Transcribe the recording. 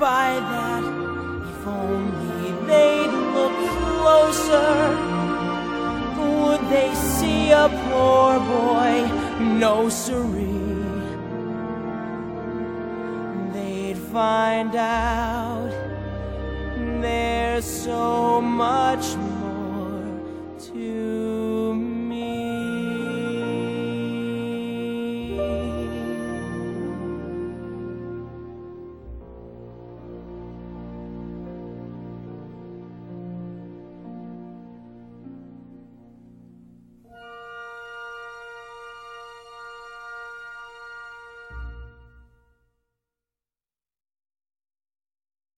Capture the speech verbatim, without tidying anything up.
by that. If only they'd look closer, would they see a poor boy? No siree. They'd find out there's so much